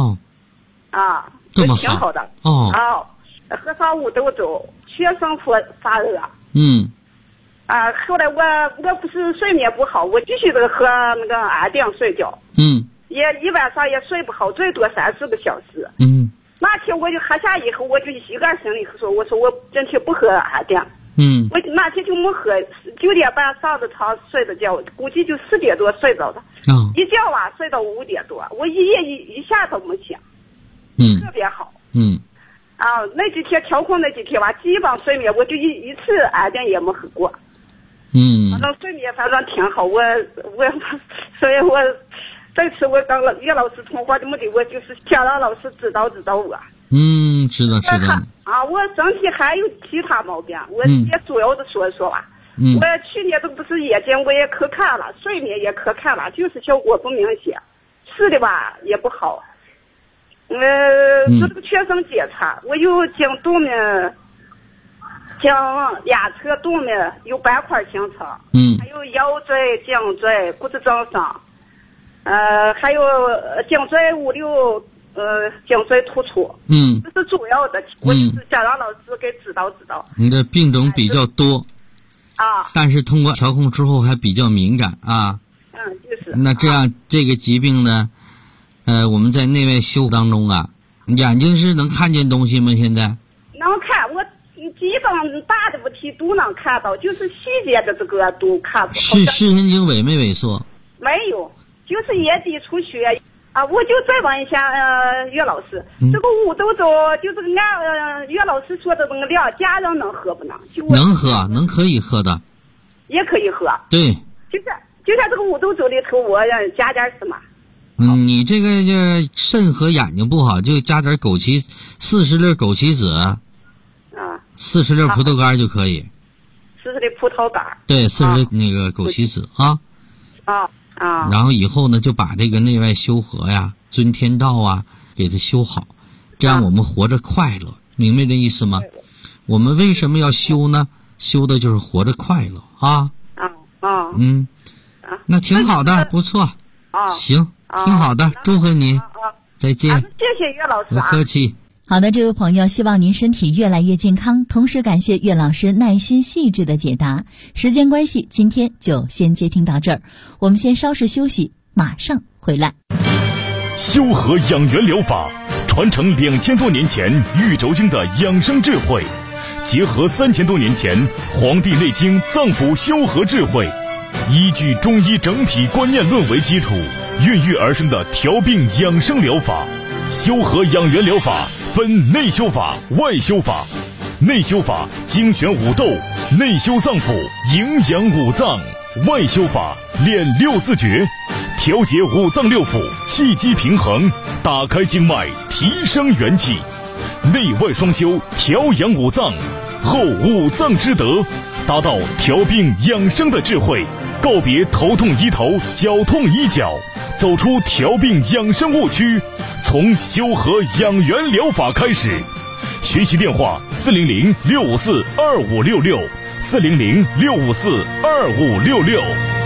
Speaker 9: 这么
Speaker 10: 挺好的。喝上五豆粥，全身发热。后来我不是睡眠不好，我继续的喝那个安定睡觉。也一晚上也睡不好，最多3-4个小时。那天我就喝下以后，我就一个心里说，我说我今天不喝安定。我那天就没喝，9点半上的床睡的觉，估计就4点多睡着的。一觉睡到5点多，我一夜一下都没醒。特别好。那几天调控那几天基本睡眠我就一次安定也没喝过。反正睡眠反正挺好。所以我这次我跟岳老师通话的目的，我就是想让老师指导我。
Speaker 9: 知道。
Speaker 10: 我身体还有其他毛病，我也主要的说一说吧。我去年都不是眼睛我也可看了，睡眠也可看了，就是效果不明显，吃的也不好。做这个全身检查，我有颈动脉、两侧动脉有斑块形成，还有腰椎、颈椎、骨质增生，还有颈椎5、6，颈椎突出。这是主要的。我就是想让老师给指导。
Speaker 9: 你的病种比较多但是通过调控之后还比较敏感
Speaker 10: 就是。
Speaker 9: 那这样这个疾病呢？我们在内外修当中眼睛是能看见东西吗？现在
Speaker 10: 能看，我基本大的问题都能看到，就是细节的这个都看不到。
Speaker 9: 视神经萎没萎缩？
Speaker 10: 没有，就是眼底出血， 我就再问一下岳老师，这个五豆粥就是按岳老师说的那个量，家人能喝不能？
Speaker 9: 能喝，可以喝的，
Speaker 10: 也可以喝。
Speaker 9: 对，
Speaker 10: 就像这个五豆粥里头，我加点什么？
Speaker 9: 你这个肾和眼睛不好，就加点枸杞，40粒枸杞子，40粒葡萄干就可以。
Speaker 10: 40粒葡萄干。对
Speaker 9: ，40粒那个枸杞子啊。然后以后呢，就把这个内外修和呀、尊天道啊，给它修好，这样我们活着快乐，明白这意思吗？我们为什么要修呢？修的就是活着快乐啊。那挺好的，不错。行，挺好的，祝贺你，再见。
Speaker 10: 谢谢岳老师。
Speaker 9: 不客气。
Speaker 2: 好的，这位朋友，希望您身体越来越健康，同时感谢岳老师耐心细致的解答。时间关系，今天就先接听到这儿，我们先稍事休息，马上回来。
Speaker 3: 修和养元疗法传承2000多年前玉轴经的养生智慧，结合3000多年前《黄帝内经》脏腑修和智慧，依据中医整体观念论为基础，孕育而生的调病养生疗法。修和养元疗法分内修法、外修法。内修法精选五豆，内修脏腑，营养五脏；外修法练6字诀，调节五脏六腑，气机平衡，打开经脉，提升元气。内外双修，调养五脏，后五脏之德，达到调病养生的智慧，告别头痛医头，脚痛医脚，走出调病养生误区，从修和养元疗法开始。学习电话400-654-2566 400-654-2566。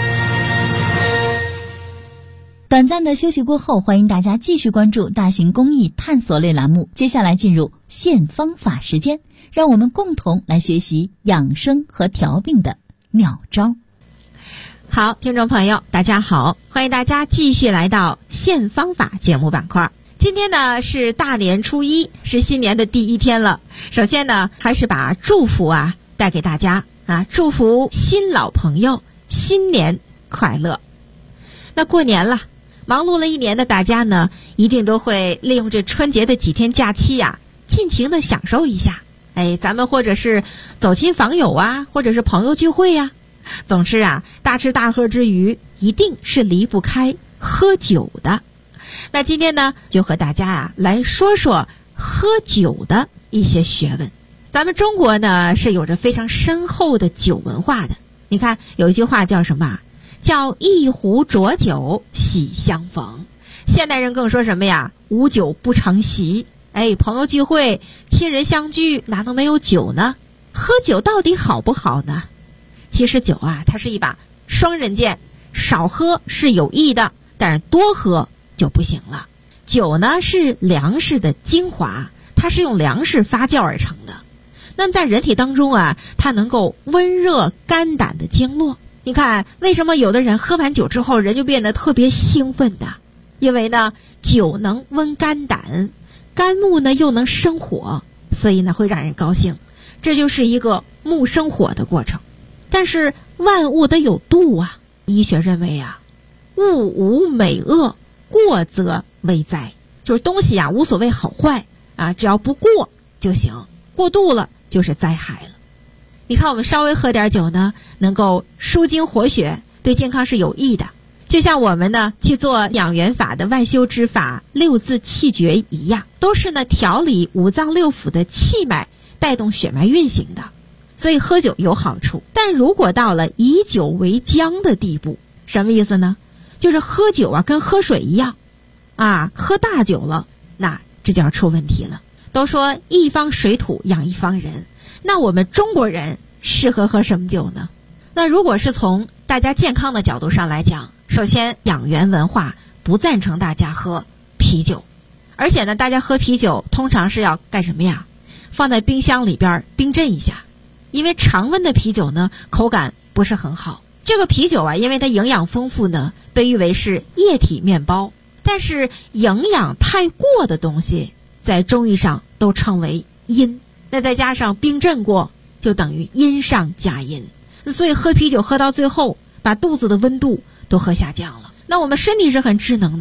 Speaker 2: 短暂的休息过后，欢迎大家继续关注大型公益探索类栏目。接下来进入现方法时间，让我们共同来学习养生和调病的妙招。
Speaker 11: 好，听众朋友大家好，欢迎大家继续来到现方法节目板块。今天呢是大年初一，是新年的第一天了。首先呢，还是把祝福带给大家祝福新老朋友新年快乐。那过年了，忙碌了一年的大家呢，一定都会利用这春节的几天假期尽情的享受一下。咱们或者是走亲访友或者是朋友聚会总之大吃大喝之余，一定是离不开喝酒的。那今天呢，就和大家来说说喝酒的一些学问。咱们中国呢是有着非常深厚的酒文化的。你看有一句话叫什么？叫一壶浊酒喜相逢。现代人更说什么呀？无酒不成席。朋友聚会，亲人相聚，哪能没有酒呢？喝酒到底好不好呢？其实酒它是一把双刃剑，少喝是有益的，但是多喝就不行了。酒呢是粮食的精华，它是用粮食发酵而成的。那么在人体当中它能够温热肝胆的经络。你看为什么有的人喝完酒之后人就变得特别兴奋的？因为呢酒能温肝胆，肝木呢又能生火，所以呢会让人高兴。这就是一个木生火的过程。但是万物得有度医学认为物无美恶，过则为灾。就是东西无所谓好坏只要不过就行，过度了就是灾害了。你看我们稍微喝点酒呢，能够舒筋活血，对健康是有益的。就像我们呢去做养元法的外修之法6字气诀一样，都是呢调理五脏六腑的气脉，带动血脉运行的。所以喝酒有好处，但如果到了以酒为浆的地步，什么意思呢？就是喝酒跟喝水一样喝大酒了，那这就要出问题了。都说一方水土养一方人，那我们中国人适合喝什么酒呢？那如果是从大家健康的角度上来讲，首先养元文化不赞成大家喝啤酒，而且呢大家喝啤酒通常是要干什么呀？放在冰箱里边冰镇一下，因为常温的啤酒呢口感不是很好。这个啤酒因为它营养丰富呢，被誉为是液体面包，但是营养太过的东西在中医上都称为阴，那再加上冰镇过，就等于阴上加阴。所以喝啤酒喝到最后，把肚子的温度都喝下降了。那我们身体是很智能的呀，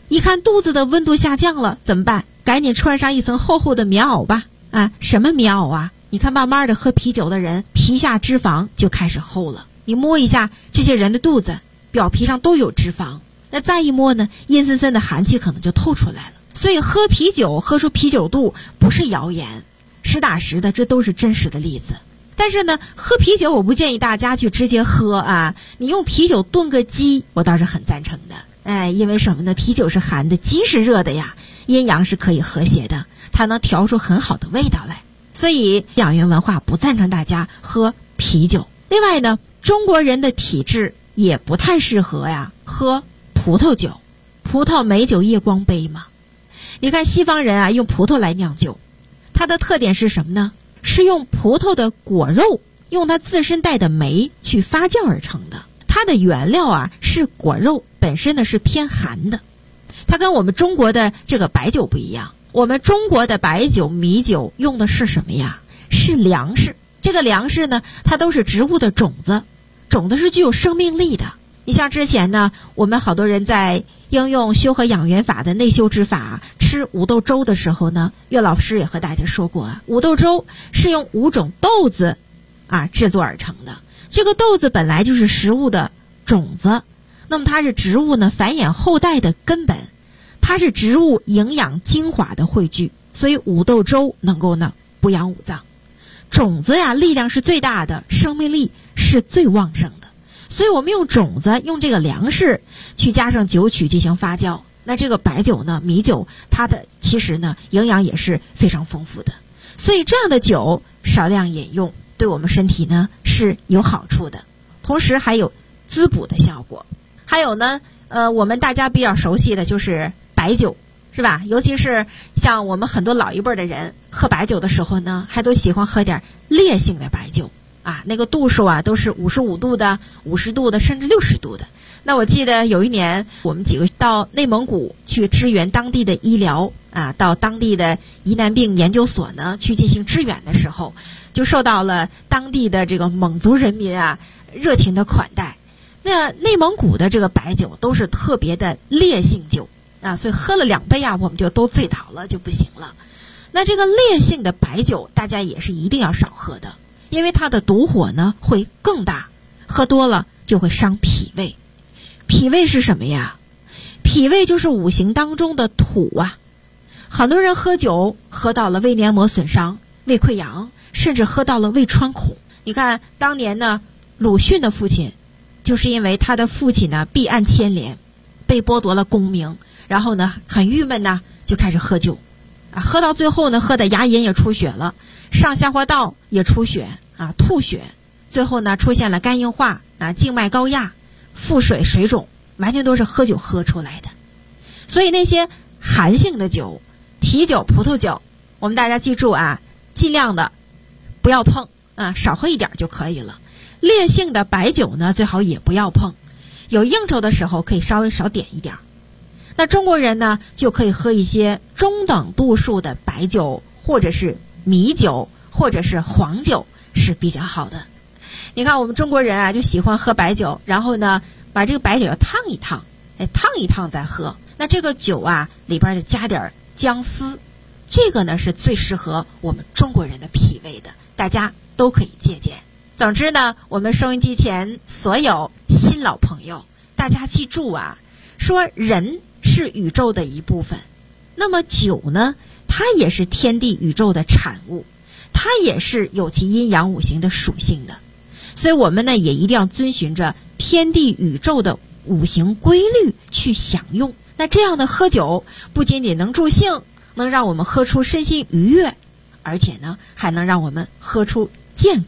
Speaker 11: 一看肚子的温度下降了，怎么办？赶紧穿上一层厚厚的棉袄吧。啊，什么棉袄啊？你看慢慢的喝啤酒的人，皮下脂肪就开始厚了。你摸一下这些人的肚子，表皮上都有脂肪。那再一摸呢，阴森森的寒气可能就透出来了。所以喝啤酒喝出啤酒肚不是谣言，实打实的，这都是真实的例子。但是呢，喝啤酒我不建议大家去直接喝啊，你用啤酒炖个鸡，我倒是很赞成的。因为什么呢？啤酒是寒的，鸡是热的呀，阴阳是可以和谐的，它能调出很好的味道来。所以养元文化不赞成大家喝啤酒。另外呢，中国人的体质也不太适合喝葡萄酒。葡萄美酒夜光杯嘛。你看西方人用葡萄来酿酒，它的特点是什么呢？是用葡萄的果肉，用它自身带的酶去发酵而成的。它的原料是果肉，本身呢是偏寒的。它跟我们中国的这个白酒不一样，我们中国的白酒、米酒用的是什么呀？是粮食。这个粮食呢，它都是植物的种子，种子是具有生命力的。你像之前呢，我们好多人在应用修和养元法的内修之法，吃五豆粥的时候呢，岳老师也和大家说过五豆粥是用5种豆子制作而成的。这个豆子本来就是食物的种子，那么它是植物呢繁衍后代的根本，它是植物营养精华的汇聚，所以五豆粥能够呢补养五脏。种子力量是最大的，生命力是最旺盛的。所以我们用种子，用这个粮食去加上酒曲进行发酵，那这个白酒呢、米酒，它的其实呢营养也是非常丰富的。所以这样的酒少量饮用，对我们身体呢是有好处的，同时还有滋补的效果。还有呢，我们大家比较熟悉的就是白酒，是吧？尤其是像我们很多老一辈的人喝白酒的时候呢，还都喜欢喝点烈性的白酒。那个度数都是55度的、50度的，甚至60度的。那我记得有一年，我们几个到内蒙古去支援当地的医疗到当地的疑难病研究所呢去进行支援的时候，就受到了当地的这个蒙族人民热情的款待。那内蒙古的这个白酒都是特别的烈性酒所以喝了2杯我们就都醉倒了，就不行了。那这个烈性的白酒，大家也是一定要少喝的。因为它的毒火呢会更大，喝多了就会伤脾胃。脾胃是什么呀？脾胃就是五行当中的土很多人喝酒喝到了胃黏膜损伤、胃溃疡，甚至喝到了胃穿孔。你看当年呢，鲁迅的父亲就是因为他的父亲呢弊案牵连，被剥夺了功名，然后呢很郁闷就开始喝酒喝到最后呢，喝的牙龈也出血了，上下滑道也出血吐血，最后呢出现了肝硬化静脉高压、腹水、水肿，完全都是喝酒喝出来的。所以那些寒性的酒，啤酒、葡萄酒，我们大家记住尽量的不要碰少喝一点就可以了。烈性的白酒呢，最好也不要碰，有应酬的时候可以稍微少点一点。那中国人呢，就可以喝一些中等度数的白酒，或者是米酒，或者是黄酒是比较好的。你看我们中国人就喜欢喝白酒，然后呢把这个白酒要烫一烫，烫一烫再喝。那这个酒里边就加点姜丝，这个呢是最适合我们中国人的脾胃的，大家都可以借鉴。总之呢，我们收音机前所有新老朋友，大家记住说人是宇宙的一部分，那么酒呢，它也是天地宇宙的产物，它也是有其阴阳五行的属性的。所以我们呢也一定要遵循着天地宇宙的五行规律去享用。那这样的喝酒不仅仅能助兴，能让我们喝出身心愉悦，而且呢还能让我们喝出